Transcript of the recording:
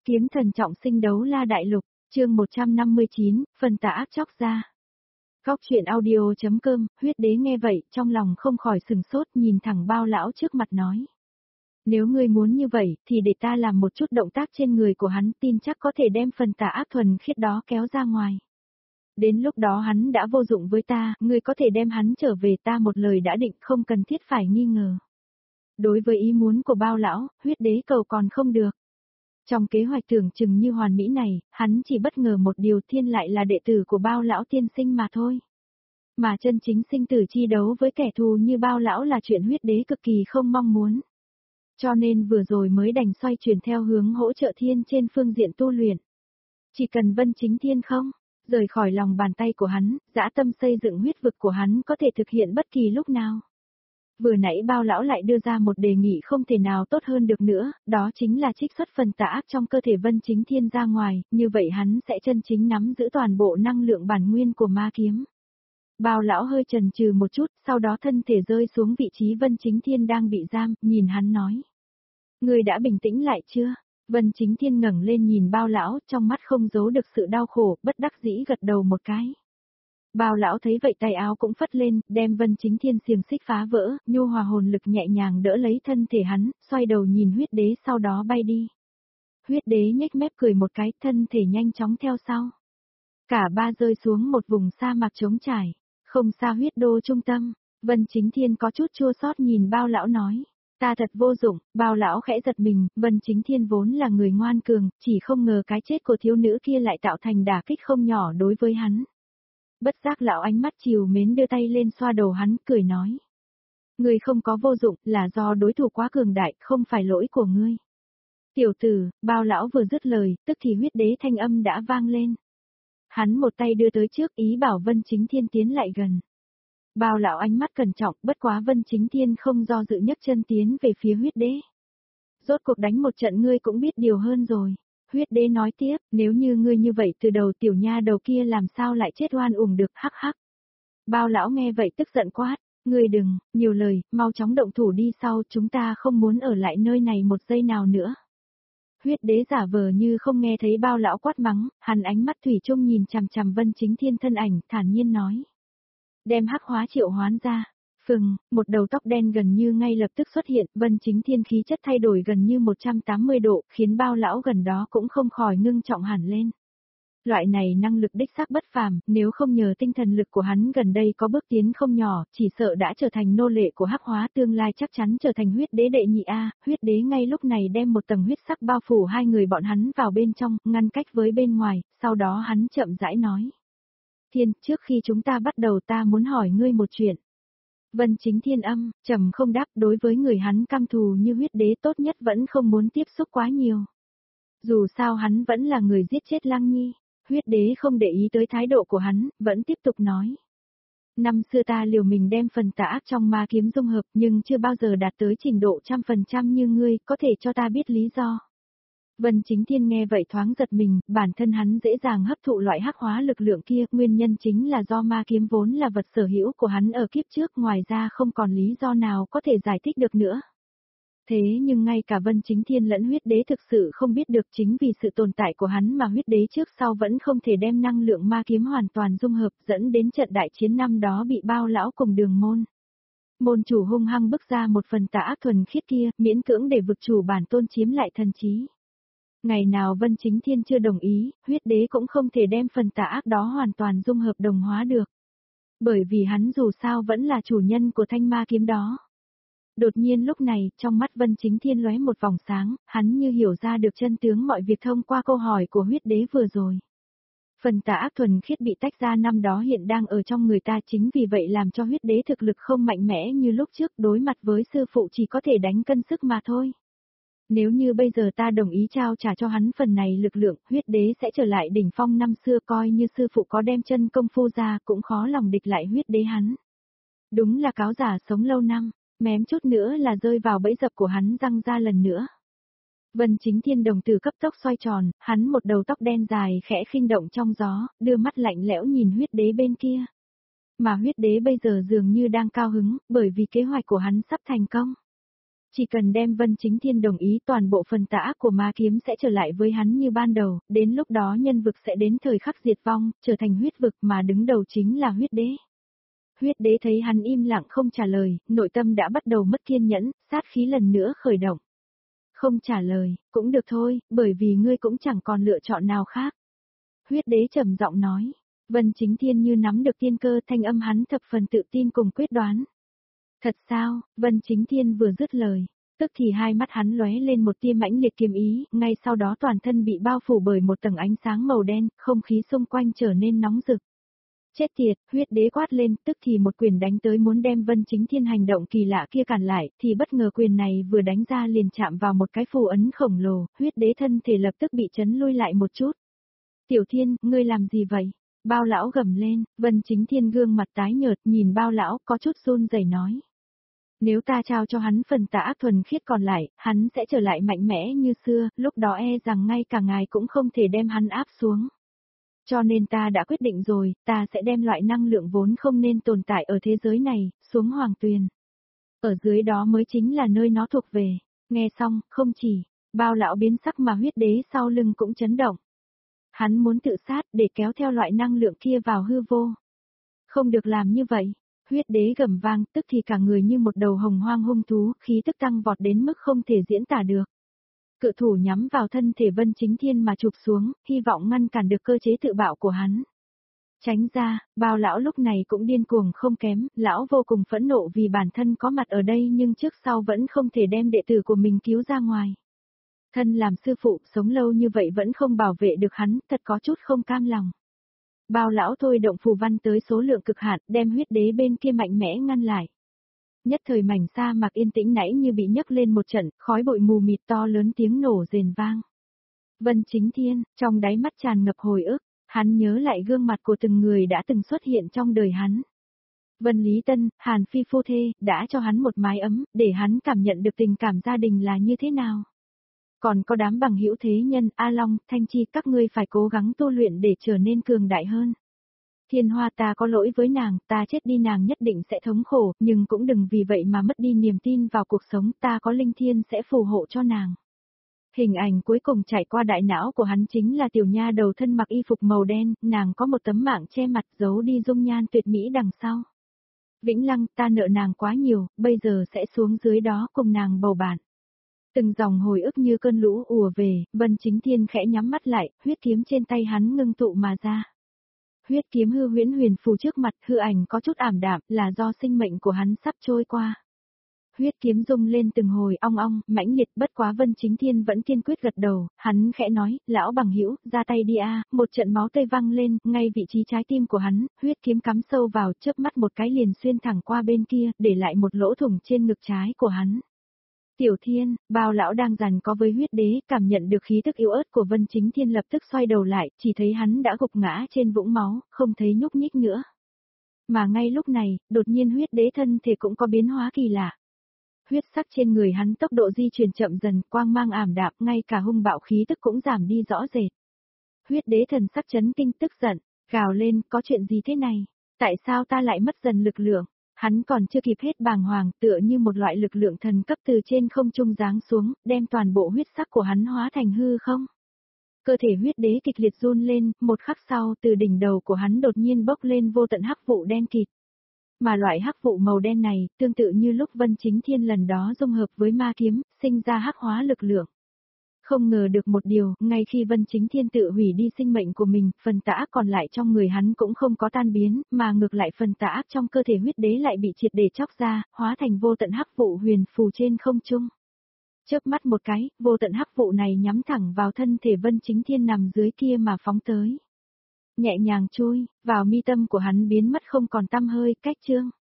Kiếm thần trọng sinh đấu la đại lục, chương 159, phần tà ác chóc ra. Góc chuyện audio.com, huyết đế nghe vậy, trong lòng không khỏi sừng sốt nhìn thẳng Bao lão trước mặt nói. Nếu ngươi muốn như vậy, thì để ta làm một chút động tác trên người của hắn, tin chắc có thể đem phần tà ác thuần khiết đó kéo ra ngoài. Đến lúc đó hắn đã vô dụng với ta, ngươi có thể đem hắn trở về, ta một lời đã định, không cần thiết phải nghi ngờ. Đối với ý muốn của Bao lão, huyết đế cầu còn không được. Trong kế hoạch tưởng chừng như hoàn mỹ này, hắn chỉ bất ngờ một điều, Thiên lại là đệ tử của Bao lão tiên sinh mà thôi. Mà chân chính sinh tử chi đấu với kẻ thù như Bao lão là chuyện huyết đế cực kỳ không mong muốn. Cho nên vừa rồi mới đành xoay chuyển theo hướng hỗ trợ Thiên trên phương diện tu luyện. Chỉ cần Vân Chính Thiên không rời khỏi lòng bàn tay của hắn, dã tâm xây dựng huyết vực của hắn có thể thực hiện bất kỳ lúc nào. Vừa nãy Bao lão lại đưa ra một đề nghị không thể nào tốt hơn được nữa, đó chính là trích xuất phần tà ác trong cơ thể Vân Chính Thiên ra ngoài, như vậy hắn sẽ chân chính nắm giữ toàn bộ năng lượng bản nguyên của ma kiếm. Bao lão hơi chần chừ một chút, sau đó thân thể rơi xuống vị trí Vân Chính Thiên đang bị giam, nhìn hắn nói. Người đã bình tĩnh lại chưa? Vân Chính Thiên ngẩng lên nhìn Bao lão, trong mắt không giấu được sự đau khổ, bất đắc dĩ gật đầu một cái. Bao lão thấy vậy tay áo cũng phất lên, đem Vân Chính Thiên xiềng xích phá vỡ, nhu hòa hồn lực nhẹ nhàng đỡ lấy thân thể hắn, xoay đầu nhìn huyết đế sau đó bay đi. Huyết đế nhếch mép cười một cái, thân thể nhanh chóng theo sau. Cả ba rơi xuống một vùng sa mạc trống trải, không xa huyết đô trung tâm. Vân Chính Thiên có chút chua xót nhìn Bao lão nói. Ta thật vô dụng. Bao lão khẽ giật mình, Vân Chính Thiên vốn là người ngoan cường, chỉ không ngờ cái chết của thiếu nữ kia lại tạo thành đả kích không nhỏ đối với hắn. Bất giác lão ánh mắt trìu mến đưa tay lên xoa đầu hắn, cười nói. Ngươi không có vô dụng, là do đối thủ quá cường đại, không phải lỗi của ngươi. Tiểu tử, Bao lão vừa dứt lời, tức thì huyết đế thanh âm đã vang lên. Hắn một tay đưa tới trước, ý bảo Vân Chính Thiên tiến lại gần. Bao lão ánh mắt cẩn trọng, bất quá Vân Chính Thiên không do dự nhấc chân tiến về phía huyết đế. Rốt cuộc đánh một trận ngươi cũng biết điều hơn rồi. Huyết đế nói tiếp, nếu như ngươi như vậy từ đầu tiểu nha đầu kia làm sao lại chết oan uổng được, hắc hắc. Bao lão nghe vậy tức giận quát, ngươi đừng, nhiều lời, mau chóng động thủ đi, sau chúng ta không muốn ở lại nơi này một giây nào nữa. Huyết đế giả vờ như không nghe thấy Bao lão quát mắng, hắn ánh mắt thủy chung nhìn chằm chằm Vân Chính Thiên thân ảnh, thản nhiên nói. Đem hắc hóa triệu hoán ra. Phừng, một đầu tóc đen gần như ngay lập tức xuất hiện, Vân Chính Thiên khí chất thay đổi gần như 180 độ, khiến Bao lão gần đó cũng không khỏi ngưng trọng hẳn lên. Loại này năng lực đích xác bất phàm, nếu không nhờ tinh thần lực của hắn gần đây có bước tiến không nhỏ, chỉ sợ đã trở thành nô lệ của hắc hóa, tương lai chắc chắn trở thành huyết đế đệ nhị A. Huyết đế ngay lúc này đem một tầng huyết sắc bao phủ hai người bọn hắn vào bên trong, ngăn cách với bên ngoài, sau đó hắn chậm rãi nói. Thiên, trước khi chúng ta bắt đầu ta muốn hỏi ngươi một chuyện. Vân Chính Thiên trầm không đáp, đối với người hắn căm thù như huyết đế tốt nhất vẫn không muốn tiếp xúc quá nhiều. Dù sao hắn vẫn là người giết chết Lăng Nhi, huyết đế không để ý tới thái độ của hắn, vẫn tiếp tục nói. Năm xưa ta liều mình đem phần tà ác trong ma kiếm dung hợp nhưng chưa bao giờ đạt tới trình độ 100% như ngươi, có thể cho ta biết lý do. Vân Chính Thiên nghe vậy thoáng giật mình, bản thân hắn dễ dàng hấp thụ loại hắc hóa lực lượng kia, nguyên nhân chính là do ma kiếm vốn là vật sở hữu của hắn ở kiếp trước, ngoài ra không còn lý do nào có thể giải thích được nữa. Thế nhưng ngay cả Vân Chính Thiên lẫn huyết đế thực sự không biết được, chính vì sự tồn tại của hắn mà huyết đế trước sau vẫn không thể đem năng lượng ma kiếm hoàn toàn dung hợp, dẫn đến trận đại chiến năm đó bị Bao lão cùng Đường môn. Môn chủ hung hăng bức ra một phần tà ác thuần khiết kia, miễn cưỡng để vực chủ bản tôn chiếm lại thần trí. Ngày nào Vân Chính Thiên chưa đồng ý, huyết đế cũng không thể đem phần tà ác đó hoàn toàn dung hợp đồng hóa được. Bởi vì hắn dù sao vẫn là chủ nhân của thanh ma kiếm đó. Đột nhiên lúc này, trong mắt Vân Chính Thiên lóe một vòng sáng, hắn như hiểu ra được chân tướng mọi việc thông qua câu hỏi của huyết đế vừa rồi. Phần tà ác thuần khiết bị tách ra năm đó hiện đang ở trong người ta, chính vì vậy làm cho huyết đế thực lực không mạnh mẽ như lúc trước, đối mặt với sư phụ chỉ có thể đánh cân sức mà thôi. Nếu như bây giờ ta đồng ý trao trả cho hắn phần này lực lượng, huyết đế sẽ trở lại đỉnh phong năm xưa, coi như sư phụ có đem chân công phu ra cũng khó lòng địch lại huyết đế hắn. Đúng là cáo giả sống lâu năm, mém chút nữa là rơi vào bẫy dập của hắn răng ra lần nữa. Vân Chính Thiên đồng tử cấp tốc xoay tròn, hắn một đầu tóc đen dài khẽ khinh động trong gió, đưa mắt lạnh lẽo nhìn huyết đế bên kia. Mà huyết đế bây giờ dường như đang cao hứng, bởi vì kế hoạch của hắn sắp thành công. Chỉ cần đem Vân Chính Thiên đồng ý, toàn bộ phần tà ác của ma kiếm sẽ trở lại với hắn như ban đầu, đến lúc đó nhân vực sẽ đến thời khắc diệt vong, trở thành huyết vực mà đứng đầu chính là huyết đế. Huyết đế thấy hắn im lặng không trả lời, nội tâm đã bắt đầu mất kiên nhẫn, sát khí lần nữa khởi động. Không trả lời, cũng được thôi, bởi vì ngươi cũng chẳng còn lựa chọn nào khác. Huyết đế trầm giọng nói. Vân Chính Thiên như nắm được tiên cơ, thanh âm hắn thập phần tự tin cùng quyết đoán. Thật sao? Vân Chính Thiên vừa dứt lời, tức thì hai mắt hắn lóe lên một tia mãnh liệt kiếm ý, ngay sau đó toàn thân bị bao phủ bởi một tầng ánh sáng màu đen, không khí xung quanh trở nên nóng rực. Chết tiệt, huyết đế quát lên, tức thì một quyền đánh tới muốn đem Vân Chính Thiên hành động kỳ lạ kia cản lại, thì bất ngờ quyền này vừa đánh ra liền chạm vào một cái phù ấn khổng lồ, huyết đế thân thể lập tức bị chấn lui lại một chút. Tiểu Thiên, ngươi làm gì vậy? Bao lão gầm lên, Vân Chính Thiên gương mặt tái nhợt nhìn bao lão có chút run rẩy nói. Nếu ta trao cho hắn phần tà ác thuần khiết còn lại, hắn sẽ trở lại mạnh mẽ như xưa, lúc đó rằng ngay cả ngài cũng không thể đem hắn áp xuống. Cho nên ta đã quyết định rồi, ta sẽ đem loại năng lượng vốn không nên tồn tại ở thế giới này, xuống hoàng tuyền. Ở dưới đó mới chính là nơi nó thuộc về. Nghe xong, không chỉ, bao lão biến sắc mà huyết đế sau lưng cũng chấn động. Hắn muốn tự sát để kéo theo loại năng lượng kia vào hư vô. Không được làm như vậy. Huyết đế gầm vang, tức thì cả người như một đầu hồng hoang hung thú, khí tức tăng vọt đến mức không thể diễn tả được. Cự thủ nhắm vào thân thể Vân Chính Thiên mà chụp xuống, hy vọng ngăn cản được cơ chế tự bạo của hắn. Tránh ra, bao lão lúc này cũng điên cuồng không kém, lão vô cùng phẫn nộ vì bản thân có mặt ở đây nhưng trước sau vẫn không thể đem đệ tử của mình cứu ra ngoài. Thân làm sư phụ sống lâu như vậy vẫn không bảo vệ được hắn, thật có chút không cam lòng. Bao lão thôi động phù văn tới số lượng cực hạn, đem huyết đế bên kia mạnh mẽ ngăn lại. Nhất thời mảnh sa mạc yên tĩnh nãy như bị nhấc lên một trận, khói bụi mù mịt to lớn tiếng nổ rền vang. Vân Chính Thiên, trong đáy mắt tràn ngập hồi ức, hắn nhớ lại gương mặt của từng người đã từng xuất hiện trong đời hắn. Vân Lý Tân, Hàn Phi phu thê, đã cho hắn một mái ấm, để hắn cảm nhận được tình cảm gia đình là như thế nào. Còn có đám bằng hữu thế nhân, A Long, Thanh Chi, các ngươi phải cố gắng tu luyện để trở nên cường đại hơn. Thiên Hoa, ta có lỗi với nàng, ta chết đi nàng nhất định sẽ thống khổ, nhưng cũng đừng vì vậy mà mất đi niềm tin vào cuộc sống, ta có linh thiên sẽ phù hộ cho nàng. Hình ảnh cuối cùng chạy qua đại não của hắn chính là tiểu nha đầu thân mặc y phục màu đen, nàng có một tấm mạng che mặt giấu đi dung nhan tuyệt mỹ đằng sau. Vĩnh Lăng, ta nợ nàng quá nhiều, bây giờ sẽ xuống dưới đó cùng nàng bầu bạn. Từng dòng hồi ức như cơn lũ ùa về, Vân Chính Thiên khẽ nhắm mắt lại, huyết kiếm trên tay hắn ngưng tụ mà ra. Huyết kiếm hư huyễn huyền phù trước mặt, hư ảnh có chút ảm đạm, là do sinh mệnh của hắn sắp trôi qua. Huyết kiếm rung lên từng hồi ong ong, mãnh liệt, bất quá Vân Chính Thiên vẫn kiên quyết gật đầu, hắn khẽ nói, lão bằng hữu, ra tay đi a. Một trận máu tươi văng lên, ngay vị trí trái tim của hắn, huyết kiếm cắm sâu vào, chớp mắt một cái liền xuyên thẳng qua bên kia, để lại một lỗ thủng trên ngực trái của hắn. Tiểu Thiên, bao lão đang giằng có với huyết đế, cảm nhận được khí tức yếu ớt của Vân Chính Thiên lập tức xoay đầu lại, chỉ thấy hắn đã gục ngã trên vũng máu, không thấy nhúc nhích nữa. Mà ngay lúc này, đột nhiên huyết đế thân thể cũng có biến hóa kỳ lạ. Huyết sắc trên người hắn tốc độ di chuyển chậm dần, quang mang ảm đạm, ngay cả hung bạo khí tức cũng giảm đi rõ rệt. Huyết đế thần sắc chấn kinh tức giận, gào lên, có chuyện gì thế này? Tại sao ta lại mất dần lực lượng? Hắn còn chưa kịp hết bàng hoàng, tựa như một loại lực lượng thần cấp từ trên không trung giáng xuống, đem toàn bộ huyết sắc của hắn hóa thành hư không. Cơ thể huyết đế kịch liệt run lên, một khắc sau từ đỉnh đầu của hắn đột nhiên bốc lên vô tận hắc vụ đen kịt. Mà loại hắc vụ màu đen này, tương tự như lúc Vân Chính Thiên lần đó dung hợp với ma kiếm, sinh ra hắc hóa lực lượng. Không ngờ được một điều, ngay khi Vân Chính Thiên tự hủy đi sinh mệnh của mình, phần tà ác còn lại trong người hắn cũng không có tan biến, mà ngược lại phần tà ác trong cơ thể huyết đế lại bị triệt để chóc ra, hóa thành vô tận hắc vụ huyền phù trên không trung. Chớp mắt một cái, vô tận hắc vụ này nhắm thẳng vào thân thể Vân Chính Thiên nằm dưới kia mà phóng tới. Nhẹ nhàng chui vào mi tâm của hắn biến mất không còn tăm hơi, cách chương.